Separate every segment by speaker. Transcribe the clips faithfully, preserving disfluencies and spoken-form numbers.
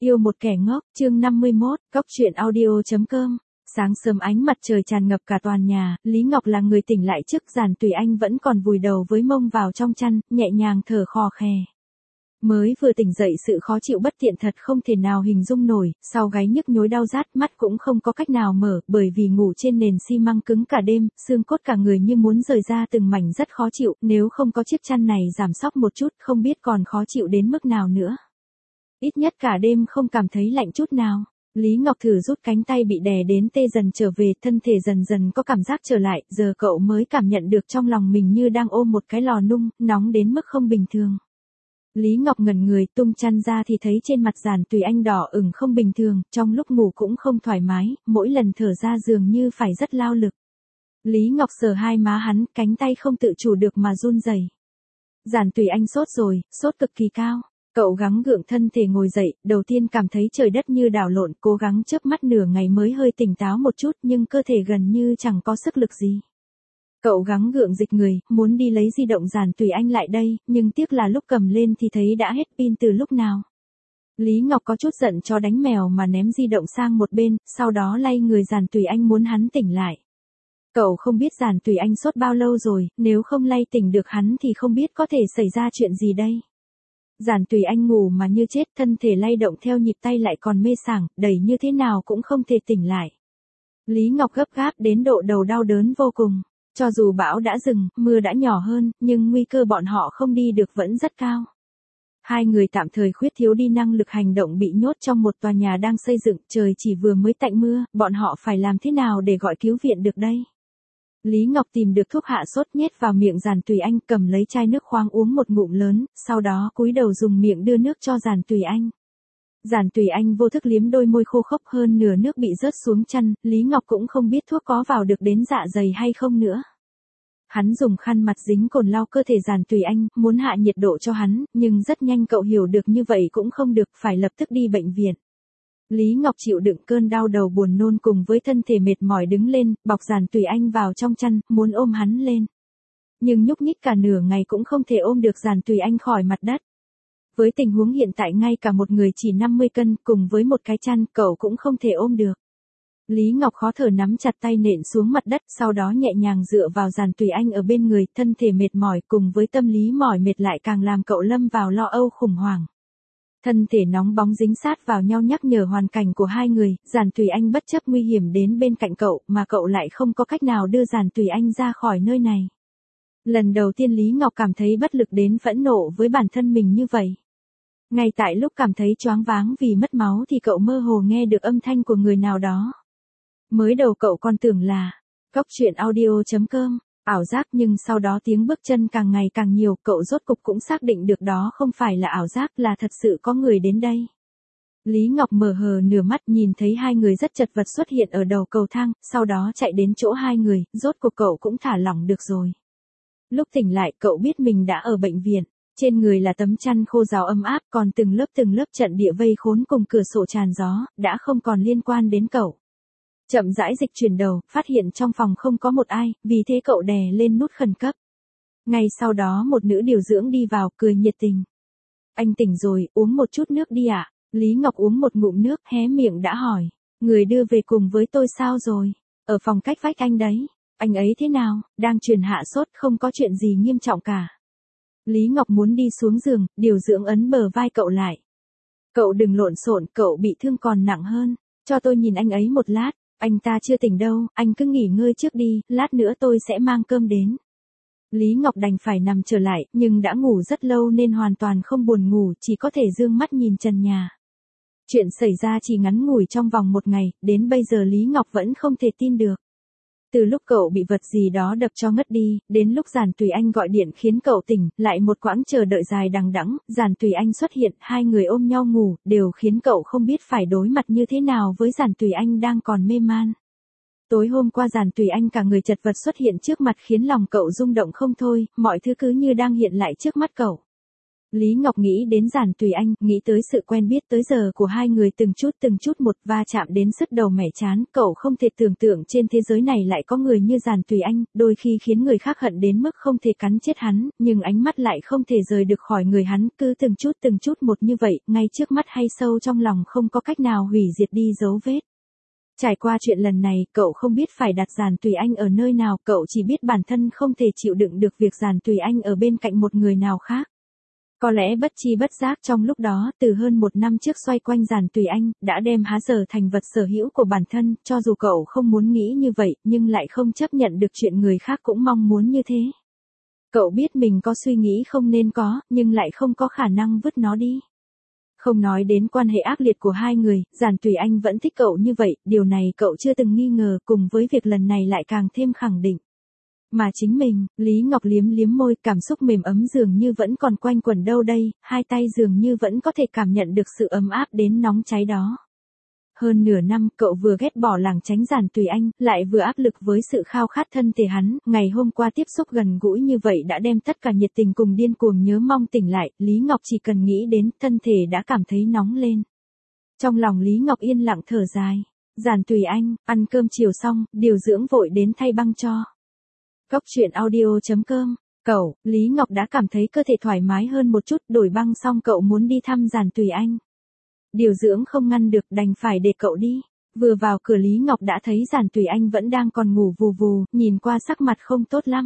Speaker 1: Yêu một kẻ ngốc, chương năm mươi mốt, góc truyện audio.com. Sáng sớm ánh mặt trời tràn ngập cả toàn nhà, Lý Ngọc là người tỉnh lại trước, Giản Tùy Anh vẫn còn vùi đầu với mông vào trong chăn, nhẹ nhàng thở khò khè. Mới vừa tỉnh dậy sự khó chịu bất tiện thật không thể nào hình dung nổi, sau gáy nhức nhối đau rát, mắt cũng không có cách nào mở, bởi vì ngủ trên nền xi măng cứng cả đêm, xương cốt cả người như muốn rời ra từng mảnh rất khó chịu, nếu không có chiếc chăn này giảm sóc một chút không biết còn khó chịu đến mức nào nữa. Ít nhất cả đêm không cảm thấy lạnh chút nào. Lý Ngọc thử rút cánh tay bị đè đến tê dần trở về, thân thể dần dần có cảm giác trở lại, giờ cậu mới cảm nhận được trong lòng mình như đang ôm một cái lò nung, nóng đến mức không bình thường. Lý Ngọc ngẩn người, tung chăn ra thì thấy trên mặt Giản Tùy Anh đỏ ửng không bình thường, trong lúc ngủ cũng không thoải mái, mỗi lần thở ra dường như phải rất lao lực. Lý Ngọc sờ hai má hắn, cánh tay không tự chủ được mà run rẩy. Giản Tùy Anh sốt rồi, sốt cực kỳ cao. Cậu gắng gượng thân thể ngồi dậy, đầu tiên cảm thấy trời đất như đảo lộn, cố gắng chớp mắt nửa ngày mới hơi tỉnh táo một chút nhưng cơ thể gần như chẳng có sức lực gì. Cậu gắng gượng dịch người, muốn đi lấy di động Giản Tùy Anh lại đây, nhưng tiếc là lúc cầm lên thì thấy đã hết pin từ lúc nào. Lý Ngọc có chút giận cho đánh mèo mà ném di động sang một bên, sau đó lay người Giản Tùy Anh muốn hắn tỉnh lại. Cậu không biết Giản Tùy Anh sốt bao lâu rồi, nếu không lay tỉnh được hắn thì không biết có thể xảy ra chuyện gì đây. Giản Tùy Anh ngủ mà như chết, thân thể lay động theo nhịp tay lại còn mê sảng, đẩy như thế nào cũng không thể tỉnh lại. Lý Ngọc gấp gáp đến độ đầu đau đớn vô cùng. Cho dù bão đã dừng, mưa đã nhỏ hơn, nhưng nguy cơ bọn họ không đi được vẫn rất cao. Hai người tạm thời khuyết thiếu đi năng lực hành động, bị nhốt trong một tòa nhà đang xây dựng, trời chỉ vừa mới tạnh mưa, bọn họ phải làm thế nào để gọi cứu viện được đây? Lý Ngọc tìm được thuốc hạ sốt nhét vào miệng Giản Tùy Anh, cầm lấy chai nước khoáng uống một ngụm lớn, sau đó cúi đầu dùng miệng đưa nước cho Giản Tùy Anh. Giản Tùy Anh vô thức liếm đôi môi khô khốc, hơn nửa nước bị rớt xuống chăn, Lý Ngọc cũng không biết thuốc có vào được đến dạ dày hay không nữa. Hắn dùng khăn mặt dính cồn lau cơ thể Giản Tùy Anh, muốn hạ nhiệt độ cho hắn, nhưng rất nhanh cậu hiểu được như vậy cũng không được, phải lập tức đi bệnh viện. Lý Ngọc chịu đựng cơn đau đầu buồn nôn cùng với thân thể mệt mỏi đứng lên, bọc Giản Tùy Anh vào trong chăn, muốn ôm hắn lên. Nhưng nhúc nhích cả nửa ngày cũng không thể ôm được Giản Tùy Anh khỏi mặt đất. Với tình huống hiện tại ngay cả một người chỉ năm mươi cân cùng với một cái chăn cậu cũng không thể ôm được. Lý Ngọc khó thở nắm chặt tay nện xuống mặt đất, sau đó nhẹ nhàng dựa vào Giản Tùy Anh ở bên người, thân thể mệt mỏi cùng với tâm lý mỏi mệt lại càng làm cậu lâm vào lo âu khủng hoảng. Thân thể nóng bóng dính sát vào nhau nhắc nhở hoàn cảnh của hai người, Giản Tùy Anh bất chấp nguy hiểm đến bên cạnh cậu mà cậu lại không có cách nào đưa Giản Tùy Anh ra khỏi nơi này. Lần đầu tiên Lý Ngọc cảm thấy bất lực đến phẫn nộ với bản thân mình như vậy. Ngay tại lúc cảm thấy choáng váng vì mất máu thì cậu mơ hồ nghe được âm thanh của người nào đó. Mới đầu cậu còn tưởng là góc truyện audio.com, ảo giác, nhưng sau đó tiếng bước chân càng ngày càng nhiều, cậu rốt cục cũng xác định được đó không phải là ảo giác, là thật sự có người đến đây. Lý Ngọc mở hờ nửa mắt nhìn thấy hai người rất chật vật xuất hiện ở đầu cầu thang, sau đó chạy đến chỗ hai người, rốt cuộc cậu cũng thả lỏng được rồi. Lúc tỉnh lại cậu biết mình đã ở bệnh viện, trên người là tấm chăn khô ráo ấm áp, còn từng lớp từng lớp trận địa vây khốn cùng cửa sổ tràn gió, đã không còn liên quan đến cậu. Chậm rãi dịch chuyển đầu, phát hiện trong phòng không có một ai, vì thế cậu đè lên nút khẩn cấp. Ngay sau đó một nữ điều dưỡng đi vào, cười nhiệt tình. Anh tỉnh rồi, uống một chút nước đi ạ. Lý Ngọc uống một ngụm nước, hé miệng đã hỏi. Người đưa về cùng với tôi sao rồi? Ở phòng cách vách anh đấy. Anh ấy thế nào? Đang truyền hạ sốt, không có chuyện gì nghiêm trọng cả. Lý Ngọc muốn đi xuống giường, điều dưỡng ấn bờ vai cậu lại. Cậu đừng lộn xộn, cậu bị thương còn nặng hơn. Cho tôi nhìn anh ấy một lát. Anh ta chưa tỉnh đâu, anh cứ nghỉ ngơi trước đi, lát nữa tôi sẽ mang cơm đến. Lý Ngọc đành phải nằm trở lại, nhưng đã ngủ rất lâu nên hoàn toàn không buồn ngủ, chỉ có thể dương mắt nhìn trần nhà. Chuyện xảy ra chỉ ngắn ngủi trong vòng một ngày, đến bây giờ Lý Ngọc vẫn không thể tin được. Từ lúc cậu bị vật gì đó đập cho ngất đi, đến lúc Giản Tùy Anh gọi điện khiến cậu tỉnh, lại một quãng chờ đợi dài đằng đẵng, Giản Tùy Anh xuất hiện, hai người ôm nhau ngủ, đều khiến cậu không biết phải đối mặt như thế nào với Giản Tùy Anh đang còn mê man. Tối hôm qua Giản Tùy Anh cả người chật vật xuất hiện trước mặt khiến lòng cậu rung động không thôi, mọi thứ cứ như đang hiện lại trước mắt cậu. Lý Ngọc nghĩ đến Giản Tùy Anh, nghĩ tới sự quen biết tới giờ của hai người từng chút từng chút một va chạm đến sứt đầu mẻ chán, cậu không thể tưởng tượng trên thế giới này lại có người như Giản Tùy Anh, đôi khi khiến người khác hận đến mức không thể cắn chết hắn, nhưng ánh mắt lại không thể rời được khỏi người hắn, cứ từng chút từng chút một như vậy, ngay trước mắt hay sâu trong lòng không có cách nào hủy diệt đi dấu vết. Trải qua chuyện lần này, cậu không biết phải đặt Giản Tùy Anh ở nơi nào, cậu chỉ biết bản thân không thể chịu đựng được việc Giản Tùy Anh ở bên cạnh một người nào khác. Có lẽ bất chi bất giác trong lúc đó, từ hơn một năm trước xoay quanh Giản Tùy Anh, đã đem há giờ thành vật sở hữu của bản thân, cho dù cậu không muốn nghĩ như vậy, nhưng lại không chấp nhận được chuyện người khác cũng mong muốn như thế. Cậu biết mình có suy nghĩ không nên có, nhưng lại không có khả năng vứt nó đi. Không nói đến quan hệ ác liệt của hai người, Giản Tùy Anh vẫn thích cậu như vậy, điều này cậu chưa từng nghi ngờ, cùng với việc lần này lại càng thêm khẳng định. Mà chính mình, Lý Ngọc liếm liếm môi, cảm xúc mềm ấm dường như vẫn còn quanh quẩn đâu đây, hai tay dường như vẫn có thể cảm nhận được sự ấm áp đến nóng cháy đó. Hơn nửa năm, cậu vừa ghét bỏ lảng tránh Giản Tùy Anh, lại vừa áp lực với sự khao khát thân thể hắn, ngày hôm qua tiếp xúc gần gũi như vậy đã đem tất cả nhiệt tình cùng điên cuồng nhớ mong tỉnh lại, Lý Ngọc chỉ cần nghĩ đến, thân thể đã cảm thấy nóng lên. Trong lòng Lý Ngọc yên lặng thở dài. Giản Tùy Anh, ăn cơm chiều xong, điều dưỡng vội đến thay băng cho. Cốc truyện audio chấm com. Cậu, Lý Ngọc đã cảm thấy cơ thể thoải mái hơn một chút, đổi băng xong cậu muốn đi thăm Giản Tùy Anh. Điều dưỡng không ngăn được, đành phải để cậu đi. Vừa vào cửa Lý Ngọc đã thấy Giản Tùy Anh vẫn đang còn ngủ vù vù, nhìn qua sắc mặt không tốt lắm.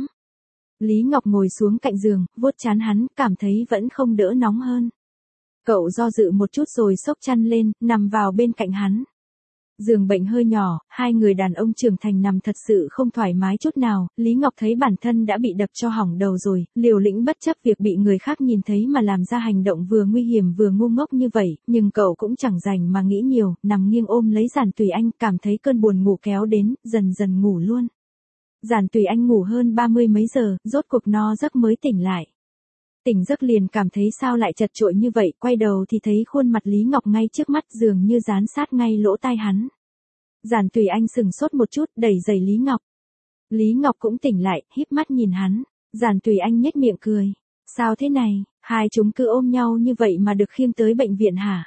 Speaker 1: Lý Ngọc ngồi xuống cạnh giường, vuốt trán hắn, cảm thấy vẫn không đỡ nóng hơn. Cậu do dự một chút rồi xốc chăn lên, nằm vào bên cạnh hắn. Giường bệnh hơi nhỏ, hai người đàn ông trưởng thành nằm thật sự không thoải mái chút nào, Lý Ngọc thấy bản thân đã bị đập cho hỏng đầu rồi, liều lĩnh bất chấp việc bị người khác nhìn thấy mà làm ra hành động vừa nguy hiểm vừa ngu ngốc như vậy, nhưng cậu cũng chẳng rảnh mà nghĩ nhiều, nằm nghiêng ôm lấy Giản Tùy Anh, cảm thấy cơn buồn ngủ kéo đến, dần dần ngủ luôn. Giản Tùy Anh ngủ hơn ba mươi mấy giờ, rốt cuộc no giấc mới tỉnh lại. Tỉnh giấc liền cảm thấy sao lại chật chội như vậy, quay đầu thì thấy khuôn mặt Lý Ngọc ngay trước mắt dường như dán sát ngay lỗ tai hắn. Giản Tùy Anh sừng sốt một chút, đẩy giày Lý Ngọc. Lý Ngọc cũng tỉnh lại, híp mắt nhìn hắn. Giản Tùy Anh nhếch miệng cười. Sao thế này, hai chúng cứ ôm nhau như vậy mà được khiêng tới bệnh viện hả?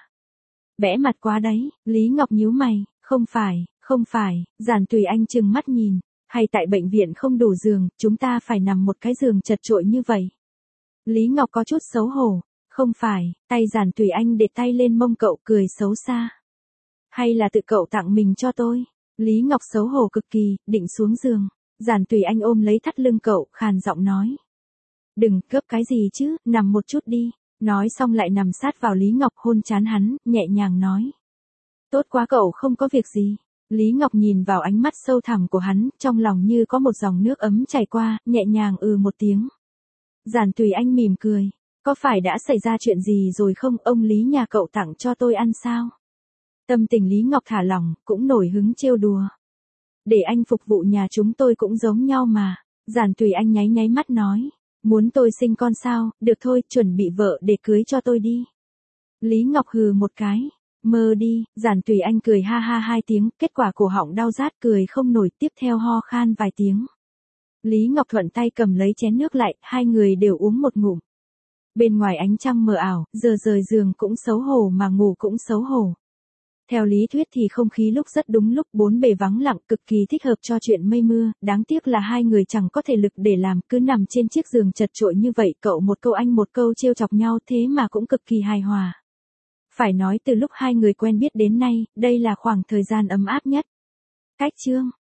Speaker 1: Bẽ mặt quá đấy, Lý Ngọc nhíu mày. Không phải, không phải, Giản Tùy Anh trừng mắt nhìn. Hay tại bệnh viện không đủ giường, chúng ta phải nằm một cái giường chật chội như vậy. Lý Ngọc có chút xấu hổ. Không phải, tay Giản Tùy Anh để tay lên mông cậu cười xấu xa. Hay là tự cậu tặng mình cho tôi? Lý Ngọc xấu hổ cực kỳ, định xuống giường. Giản Tùy Anh ôm lấy thắt lưng cậu, khàn giọng nói. Đừng, gấp cái gì chứ, nằm một chút đi. Nói xong lại nằm sát vào Lý Ngọc hôn trán hắn, nhẹ nhàng nói. Tốt quá cậu không có việc gì. Lý Ngọc nhìn vào ánh mắt sâu thẳm của hắn, trong lòng như có một dòng nước ấm chảy qua, nhẹ nhàng ừ một tiếng. Giản Tùy Anh mỉm cười. Có phải đã xảy ra chuyện gì rồi không, ông Lý nhà cậu tặng cho tôi ăn sao? Tâm tình Lý Ngọc thả lỏng, cũng nổi hứng trêu đùa. Để anh phục vụ nhà chúng tôi cũng giống nhau mà. Giản Tùy Anh nháy nháy mắt nói. Muốn tôi sinh con sao, được thôi, chuẩn bị vợ để cưới cho tôi đi. Lý Ngọc hừ một cái. Mơ đi, Giản Tùy Anh cười ha ha hai tiếng, kết quả cổ họng đau rát cười không nổi, tiếp theo ho khan vài tiếng. Lý Ngọc thuận tay cầm lấy chén nước lại, hai người đều uống một ngụm. Bên ngoài ánh trăng mờ ảo, giờ rời giường cũng xấu hổ mà ngủ cũng xấu hổ. Theo lý thuyết thì không khí lúc rất đúng lúc, bốn bề vắng lặng, cực kỳ thích hợp cho chuyện mây mưa, đáng tiếc là hai người chẳng có thể lực để làm, cứ nằm trên chiếc giường chật chội như vậy, cậu một câu anh một câu trêu chọc nhau thế mà cũng cực kỳ hài hòa. Phải nói từ lúc hai người quen biết đến nay, đây là khoảng thời gian ấm áp nhất. Cách chương